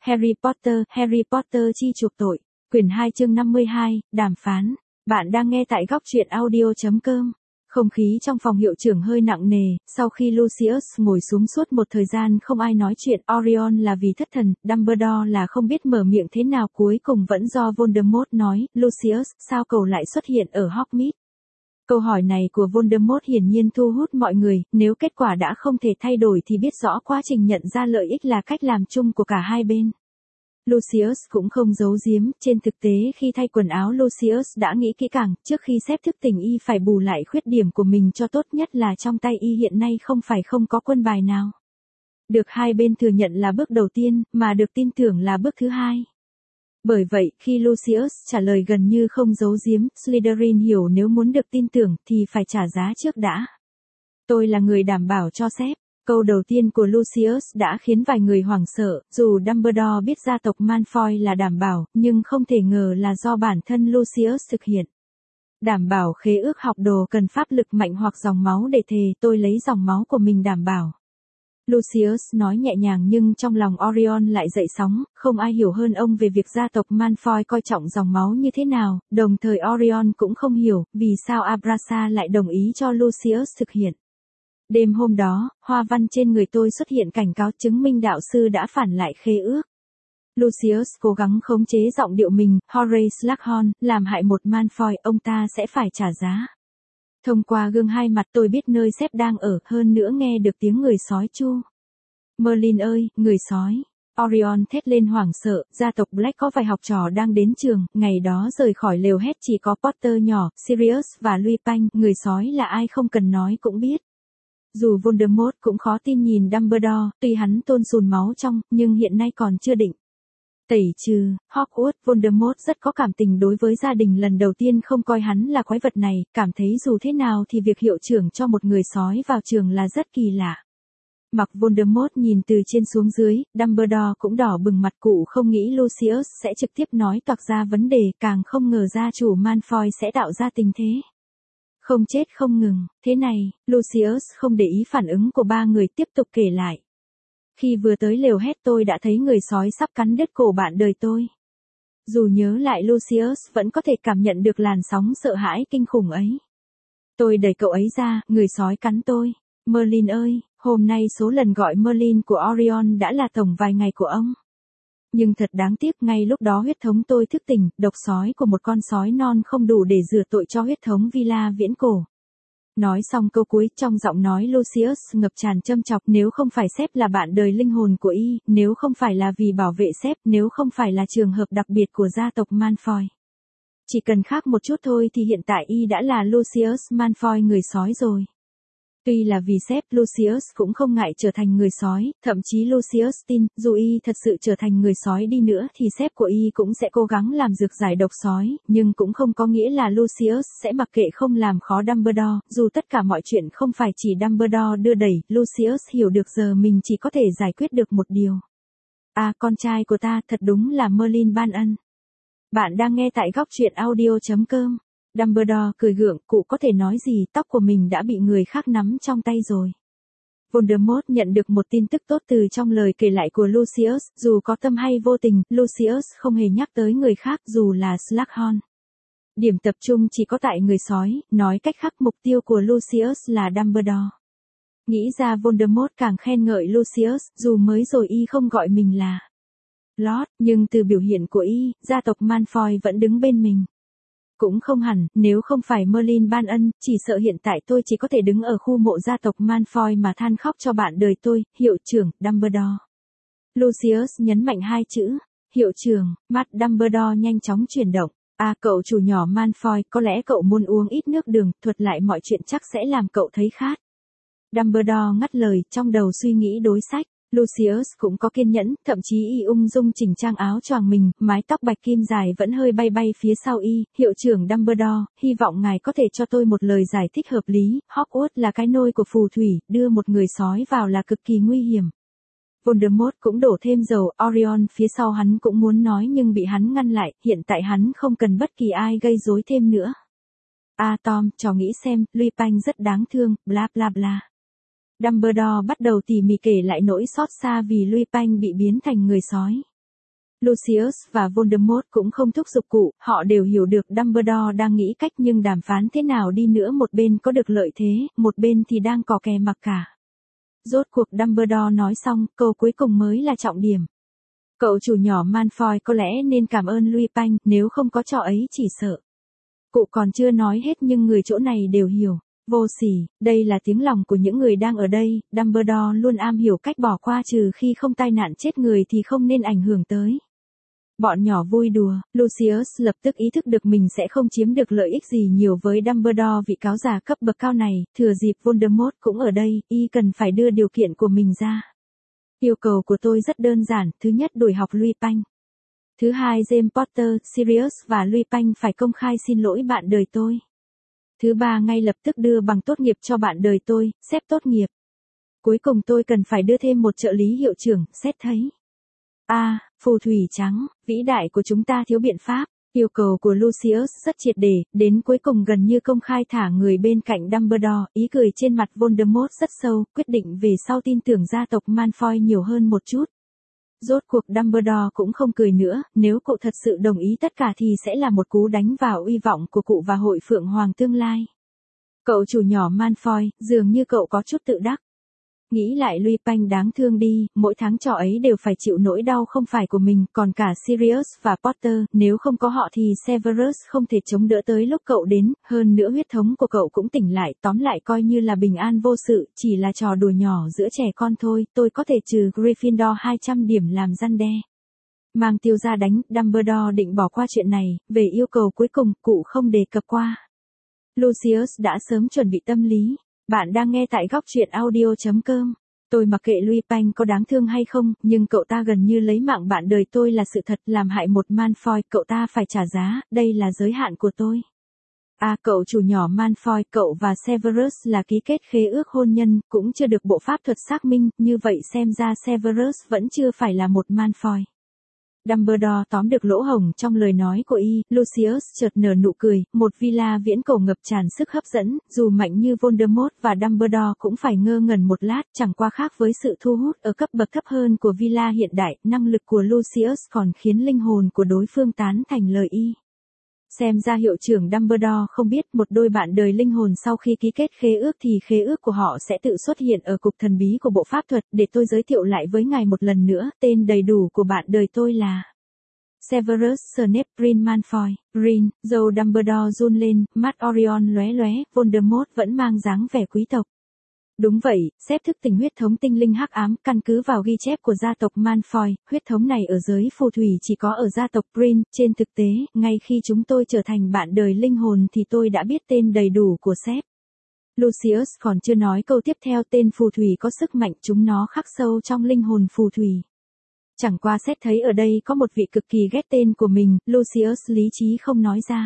Harry Potter chi chuộc tội. Quyển 2 chương 52, đàm phán. Bạn đang nghe tại góc truyện audio.com. Không khí trong phòng hiệu trưởng hơi nặng nề, sau khi Lucius ngồi xuống suốt một thời gian không ai nói chuyện. Orion là vì thất thần, Dumbledore là không biết mở miệng thế nào, cuối cùng vẫn do Voldemort nói. Lucius, sao cậu lại xuất hiện ở Hogsmeade? Câu hỏi này của Voldemort hiển nhiên thu hút mọi người, nếu kết quả đã không thể thay đổi thì biết rõ quá trình nhận ra lợi ích là cách làm chung của cả hai bên. Lucius cũng không giấu giếm, trên thực tế khi thay quần áo Lucius đã nghĩ kỹ càng, trước khi xếp thức tỉnh y phải bù lại khuyết điểm của mình cho tốt, nhất là trong tay y hiện nay không phải không có quân bài nào. Được hai bên thừa nhận là bước đầu tiên, mà được tin tưởng là bước thứ hai. Bởi vậy, khi Lucius trả lời gần như không giấu giếm, Slytherin hiểu nếu muốn được tin tưởng thì phải trả giá trước đã. Tôi là người đảm bảo cho sếp. Câu đầu tiên của Lucius đã khiến vài người hoảng sợ, dù Dumbledore biết gia tộc Malfoy là đảm bảo, nhưng không thể ngờ là do bản thân Lucius thực hiện. Đảm bảo khế ước học đồ cần pháp lực mạnh hoặc dòng máu để thề, tôi lấy dòng máu của mình đảm bảo. Lucius nói nhẹ nhàng nhưng trong lòng Orion lại dậy sóng, không ai hiểu hơn ông về việc gia tộc Malfoy coi trọng dòng máu như thế nào, đồng thời Orion cũng không hiểu vì sao Abrasa lại đồng ý cho Lucius thực hiện. Đêm hôm đó, hoa văn trên người tôi xuất hiện cảnh cáo chứng minh đạo sư đã phản lại khế ước. Lucius cố gắng khống chế giọng điệu mình, Horace Slughorn, làm hại một Malfoy, ông ta sẽ phải trả giá. Thông qua gương hai mặt tôi biết nơi sếp đang ở, hơn nữa nghe được tiếng người sói chu. Merlin ơi, người sói. Orion thét lên hoảng sợ, gia tộc Black có vài học trò đang đến trường, ngày đó rời khỏi lều hét chỉ có Potter nhỏ, Sirius và Lupin, người sói là ai không cần nói cũng biết. Dù Voldemort cũng khó tin nhìn Dumbledore, tuy hắn tôn sùn máu trong, nhưng hiện nay còn chưa định. Tẩy trừ, Hogwarts, Voldemort rất có cảm tình đối với gia đình, lần đầu tiên không coi hắn là quái vật này, cảm thấy dù thế nào thì việc hiệu trưởng cho một người sói vào trường là rất kỳ lạ. Mặc Voldemort nhìn từ trên xuống dưới, Dumbledore cũng đỏ bừng mặt, cụ không nghĩ Lucius sẽ trực tiếp nói toạc ra vấn đề, càng không ngờ gia chủ Malfoy sẽ tạo ra tình thế. Không chết không ngừng, thế này, Lucius không để ý phản ứng của ba người, tiếp tục kể lại. Khi vừa tới lều hét tôi đã thấy người sói sắp cắn đứt cổ bạn đời tôi. Dù nhớ lại Lucius vẫn có thể cảm nhận được làn sóng sợ hãi kinh khủng ấy. Tôi đẩy cậu ấy ra, người sói cắn tôi. Merlin ơi, hôm nay số lần gọi Merlin của Orion đã là tổng vài ngày của ông. Nhưng thật đáng tiếc, ngay lúc đó huyết thống tôi thức tỉnh, độc sói của một con sói non không đủ để rửa tội cho huyết thống Villa viễn cổ. Nói xong câu cuối, trong giọng nói Lucius ngập tràn châm chọc, nếu không phải sếp là bạn đời linh hồn của y, nếu không phải là vì bảo vệ sếp, nếu không phải là trường hợp đặc biệt của gia tộc Malfoy. Chỉ cần khác một chút thôi thì hiện tại y đã là Lucius Malfoy người sói rồi. Tuy là vì sếp, Lucius cũng không ngại trở thành người sói, thậm chí Lucius tin, dù y thật sự trở thành người sói đi nữa thì sếp của y cũng sẽ cố gắng làm dược giải độc sói, nhưng cũng không có nghĩa là Lucius sẽ mặc kệ không làm khó Dumbledore, dù tất cả mọi chuyện không phải chỉ Dumbledore đưa đẩy, Lucius hiểu được giờ mình chỉ có thể giải quyết được một điều. À, con trai của ta thật đúng là Merlin ban ân. Bạn đang nghe tại góc truyện audio.com. Dumbledore cười gượng, cụ có thể nói gì, tóc của mình đã bị người khác nắm trong tay rồi. Voldemort nhận được một tin tức tốt từ trong lời kể lại của Lucius, dù có tâm hay vô tình, Lucius không hề nhắc tới người khác, dù là Slughorn. Điểm tập trung chỉ có tại người sói, nói cách khác mục tiêu của Lucius là Dumbledore. Nghĩ ra Voldemort càng khen ngợi Lucius, dù mới rồi y không gọi mình là Lord, nhưng từ biểu hiện của y, gia tộc Malfoy vẫn đứng bên mình. Cũng không hẳn, nếu không phải Merlin ban ân, chỉ sợ hiện tại tôi chỉ có thể đứng ở khu mộ gia tộc Malfoy mà than khóc cho bạn đời tôi, hiệu trưởng, Dumbledore. Lucius nhấn mạnh hai chữ, hiệu trưởng, mắt Dumbledore nhanh chóng chuyển động. À, cậu chủ nhỏ Malfoy, có lẽ cậu muốn uống ít nước đường, thuật lại mọi chuyện chắc sẽ làm cậu thấy khát. Dumbledore ngắt lời, trong đầu suy nghĩ đối sách. Lucius cũng có kiên nhẫn, thậm chí y ung dung chỉnh trang áo choàng mình, mái tóc bạch kim dài vẫn hơi bay bay phía sau y, hiệu trưởng Dumbledore, hy vọng ngài có thể cho tôi một lời giải thích hợp lý, Hogwarts là cái nôi của phù thủy, đưa một người sói vào là cực kỳ nguy hiểm. Voldemort cũng đổ thêm dầu, Orion phía sau hắn cũng muốn nói nhưng bị hắn ngăn lại, hiện tại hắn không cần bất kỳ ai gây rối thêm nữa. À Tom, trò nghĩ xem, Lupin rất đáng thương, bla bla bla. Dumbledore bắt đầu tỉ mỉ kể lại nỗi xót xa vì Lupin bị biến thành người sói. Lucius và Voldemort cũng không thúc giục cụ, họ đều hiểu được Dumbledore đang nghĩ cách nhưng đàm phán thế nào đi nữa một bên có được lợi thế, một bên thì đang cò kè mặc cả. Rốt cuộc Dumbledore nói xong, câu cuối cùng mới là trọng điểm. Cậu chủ nhỏ Malfoy có lẽ nên cảm ơn Lupin, nếu không có trò ấy chỉ sợ. Cụ còn chưa nói hết nhưng người chỗ này đều hiểu. Vô sỉ, đây là tiếng lòng của những người đang ở đây, Dumbledore luôn am hiểu cách bỏ qua trừ khi không tai nạn chết người thì không nên ảnh hưởng tới. Bọn nhỏ vui đùa, Lucius lập tức ý thức được mình sẽ không chiếm được lợi ích gì nhiều với Dumbledore vị cáo già cấp bậc cao này, thừa dịp Voldemort cũng ở đây, y cần phải đưa điều kiện của mình ra. Yêu cầu của tôi rất đơn giản, thứ nhất đuổi học Lupin. Thứ hai James Potter, Sirius và Lupin phải công khai xin lỗi bạn đời tôi. Thứ ba ngay lập tức đưa bằng tốt nghiệp cho bạn đời tôi, xếp tốt nghiệp. Cuối cùng tôi cần phải đưa thêm một trợ lý hiệu trưởng, xét thấy. Phù thủy trắng, vĩ đại của chúng ta thiếu biện pháp. Yêu cầu của Lucius rất triệt để, đến cuối cùng gần như công khai thả người bên cạnh Dumbledore, ý cười trên mặt Voldemort rất sâu, quyết định về sau tin tưởng gia tộc Malfoy nhiều hơn một chút. Rốt cuộc Dumbledore cũng không cười nữa, nếu cụ thật sự đồng ý tất cả thì sẽ là một cú đánh vào uy vọng của cụ và hội Phượng Hoàng tương lai. Cậu chủ nhỏ Malfoy, dường như cậu có chút tự đắc. Nghĩ lại Lupin đáng thương đi, mỗi tháng trò ấy đều phải chịu nỗi đau không phải của mình, còn cả Sirius và Potter, nếu không có họ thì Severus không thể chống đỡ tới lúc cậu đến, hơn nữa huyết thống của cậu cũng tỉnh lại, tóm lại coi như là bình an vô sự, chỉ là trò đùa nhỏ giữa trẻ con thôi, tôi có thể trừ Gryffindor 200 điểm làm răn đe. Mang tiêu ra đánh, Dumbledore định bỏ qua chuyện này, về yêu cầu cuối cùng, cụ không đề cập qua. Lucius đã sớm chuẩn bị tâm lý. Bạn đang nghe tại góc truyện audio.com. Tôi mặc kệ Lupin có đáng thương hay không, nhưng cậu ta gần như lấy mạng bạn đời tôi là sự thật, làm hại một Malfoy, cậu ta phải trả giá, đây là giới hạn của tôi. Cậu chủ nhỏ Malfoy, cậu và Severus là ký kết khế ước hôn nhân, cũng chưa được bộ pháp thuật xác minh, như vậy xem ra Severus vẫn chưa phải là một Malfoy. Dumbledore tóm được lỗ hổng trong lời nói của y, Lucius chợt nở nụ cười, một villa viễn cổ ngập tràn sức hấp dẫn, dù mạnh như Voldemort và Dumbledore cũng phải ngơ ngẩn một lát, chẳng qua khác với sự thu hút ở cấp bậc thấp hơn của villa hiện đại, năng lực của Lucius còn khiến linh hồn của đối phương tán thành lời y. Xem ra hiệu trưởng Dumbledore không biết một đôi bạn đời linh hồn sau khi ký kết khế ước thì khế ước của họ sẽ tự xuất hiện ở cục thần bí của bộ pháp thuật, để tôi giới thiệu lại với ngài một lần nữa, tên đầy đủ của bạn đời tôi là Severus Snape Green Malfoy. Green, dâu Dumbledore run lên, mắt Orion lóe lóe, Voldemort vẫn mang dáng vẻ quý tộc. Đúng vậy, xếp thức tỉnh huyết thống tinh linh hắc ám, căn cứ vào ghi chép của gia tộc Malfoy, huyết thống này ở giới phù thủy chỉ có ở gia tộc Green, trên thực tế, ngay khi chúng tôi trở thành bạn đời linh hồn thì tôi đã biết tên đầy đủ của sếp. Lucius còn chưa nói câu tiếp theo, tên phù thủy có sức mạnh, chúng nó khắc sâu trong linh hồn phù thủy. Chẳng qua xét thấy ở đây có một vị cực kỳ ghét tên của mình, Lucius lý trí không nói ra.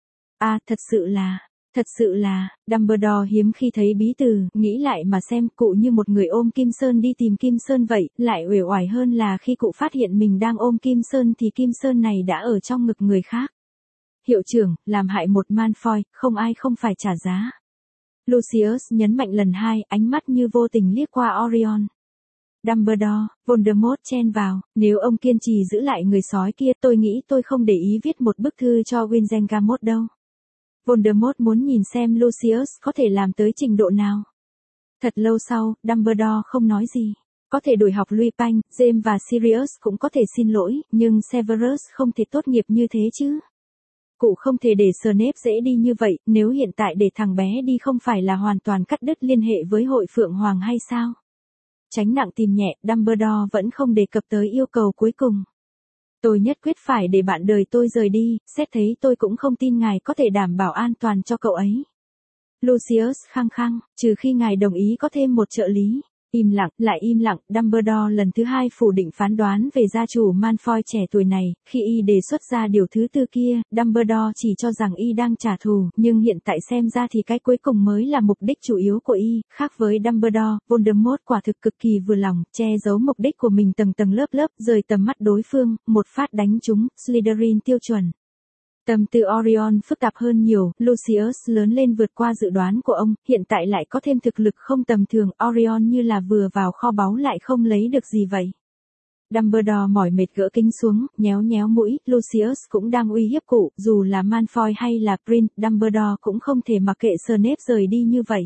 Thật sự là, Dumbledore hiếm khi thấy bí từ, nghĩ lại mà xem, cụ như một người ôm Kim Sơn đi tìm Kim Sơn vậy, lại uể oải hơn là khi cụ phát hiện mình đang ôm Kim Sơn thì Kim Sơn này đã ở trong ngực người khác. Hiệu trưởng, làm hại một Malfoy, không ai không phải trả giá. Lucius nhấn mạnh lần hai, ánh mắt như vô tình liếc qua Orion. Dumbledore, Voldemort chen vào, nếu ông kiên trì giữ lại người sói kia, tôi nghĩ tôi không để ý viết một bức thư cho Winzengamot đâu. Voldemort muốn nhìn xem Lucius có thể làm tới trình độ nào. Thật lâu sau, Dumbledore không nói gì. Có thể đuổi học Lupin, James và Sirius cũng có thể xin lỗi, nhưng Severus không thể tốt nghiệp như thế chứ. Cụ không thể để Snape dễ đi như vậy, nếu hiện tại để thằng bé đi không phải là hoàn toàn cắt đứt liên hệ với hội Phượng Hoàng hay sao? Tránh nặng tìm nhẹ, Dumbledore vẫn không đề cập tới yêu cầu cuối cùng. Tôi nhất quyết phải để bạn đời tôi rời đi, xét thấy tôi cũng không tin ngài có thể đảm bảo an toàn cho cậu ấy. Lucius khăng khăng, trừ khi ngài đồng ý có thêm một trợ lý. Im lặng, lại im lặng, Dumbledore lần thứ hai phủ định phán đoán về gia chủ Malfoy trẻ tuổi này, khi y đề xuất ra điều thứ tư kia, Dumbledore chỉ cho rằng y đang trả thù, nhưng hiện tại xem ra thì cái cuối cùng mới là mục đích chủ yếu của y, khác với Dumbledore, Voldemort quả thực cực kỳ vừa lòng, che giấu mục đích của mình tầng tầng lớp lớp, rời tầm mắt đối phương, một phát đánh trúng, Slytherin tiêu chuẩn. Tâm tư Orion phức tạp hơn nhiều, Lucius lớn lên vượt qua dự đoán của ông, hiện tại lại có thêm thực lực không tầm thường, Orion như là vừa vào kho báu lại không lấy được gì vậy. Dumbledore mỏi mệt gỡ kính xuống, nhéo nhéo mũi, Lucius cũng đang uy hiếp cụ, dù là Malfoy hay là Prince, Dumbledore cũng không thể mặc kệ Snape rời đi như vậy.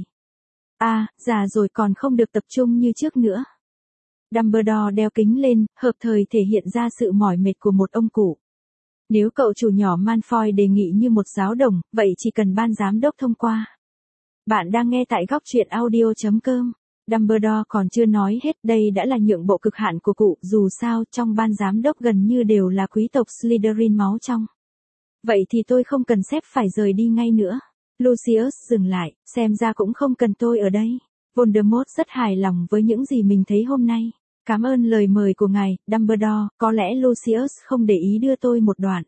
Già rồi còn không được tập trung như trước nữa. Dumbledore đeo kính lên, hợp thời thể hiện ra sự mỏi mệt của một ông cụ. Nếu cậu chủ nhỏ Malfoy đề nghị như một giáo đồng, vậy chỉ cần ban giám đốc thông qua. Bạn đang nghe tại góc truyện audio.com. Dumbledore còn chưa nói hết, đây đã là nhượng bộ cực hạn của cụ, dù sao trong ban giám đốc gần như đều là quý tộc Slytherin máu trong. Vậy thì tôi không cần sếp phải rời đi ngay nữa. Lucius dừng lại, xem ra cũng không cần tôi ở đây. Voldemort rất hài lòng với những gì mình thấy hôm nay. Cảm ơn lời mời của ngài, Dumbledore, có lẽ Lucius không để ý đưa tôi một đoạn.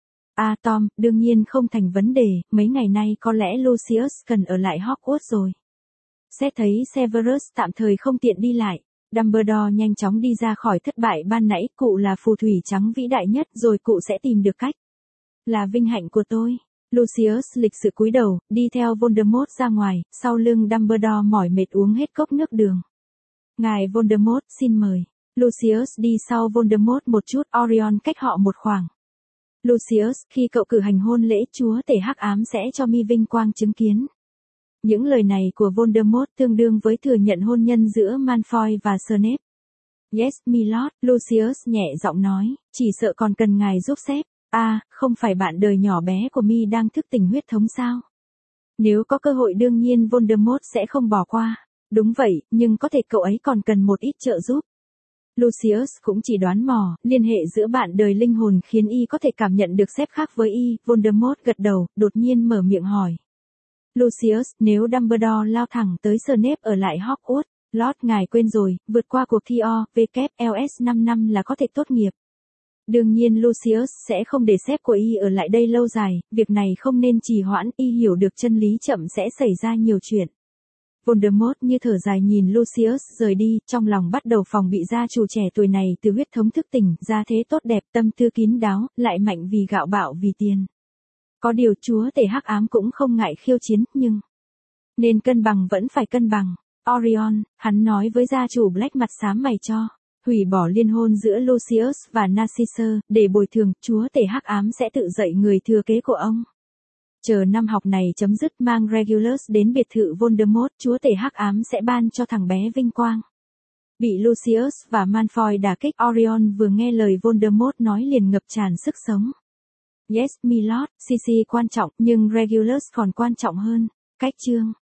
Tom, đương nhiên không thành vấn đề, mấy ngày nay có lẽ Lucius cần ở lại Hogwarts rồi. Xét thấy Severus tạm thời không tiện đi lại, Dumbledore nhanh chóng đi ra khỏi thất bại ban nãy, cụ là phù thủy trắng vĩ đại nhất rồi cụ sẽ tìm được cách. Là vinh hạnh của tôi. Lucius lịch sự cúi đầu, đi theo Voldemort ra ngoài, sau lưng Dumbledore mỏi mệt uống hết cốc nước đường. Ngài Voldemort, xin mời. Lucius đi sau Voldemort một chút, Orion cách họ một khoảng. Lucius, khi cậu cử hành hôn lễ, chúa tể hắc ám sẽ cho mi vinh quang chứng kiến. Những lời này của Voldemort tương đương với thừa nhận hôn nhân giữa Malfoy và Snape. Yes, milord, Lucius nhẹ giọng nói, chỉ sợ còn cần ngài giúp sếp. Không phải bạn đời nhỏ bé của mi đang thức tỉnh huyết thống sao? Nếu có cơ hội đương nhiên Voldemort sẽ không bỏ qua. Đúng vậy, nhưng có thể cậu ấy còn cần một ít trợ giúp. Lucius cũng chỉ đoán mò, liên hệ giữa bạn đời linh hồn khiến y có thể cảm nhận được sếp khác với y. Voldemort gật đầu, đột nhiên mở miệng hỏi. Lucius, nếu Dumbledore lao thẳng tới Snape ở lại Hogwarts, Lord ngài quên rồi, vượt qua cuộc thi OWLS 5 năm là có thể tốt nghiệp. Đương nhiên Lucius sẽ không để sếp của y ở lại đây lâu dài, việc này không nên trì hoãn, y hiểu được chân lý chậm sẽ xảy ra nhiều chuyện. Voldemort như thở dài nhìn Lucius rời đi, trong lòng bắt đầu phòng bị gia chủ trẻ tuổi này từ huyết thống thức tỉnh, gia thế tốt đẹp, tâm tư kín đáo, lại mạnh vì gạo bạo vì tiền. Có điều chúa tể hắc ám cũng không ngại khiêu chiến, nhưng nên cân bằng vẫn phải cân bằng. Orion, hắn nói với gia chủ Black mặt xám mày cho hủy bỏ liên hôn giữa Lucius và Narcissus, để bồi thường, chúa tể hắc ám sẽ tự dạy người thừa kế của ông. Chờ năm học này chấm dứt, mang Regulus đến biệt thự Voldemort, chúa tể hắc ám sẽ ban cho thằng bé vinh quang. Bị Lucius và Malfoy đả kích, Orion vừa nghe lời Voldemort nói liền ngập tràn sức sống. Yes, milord, CC quan trọng, nhưng Regulus còn quan trọng hơn. Cách chương.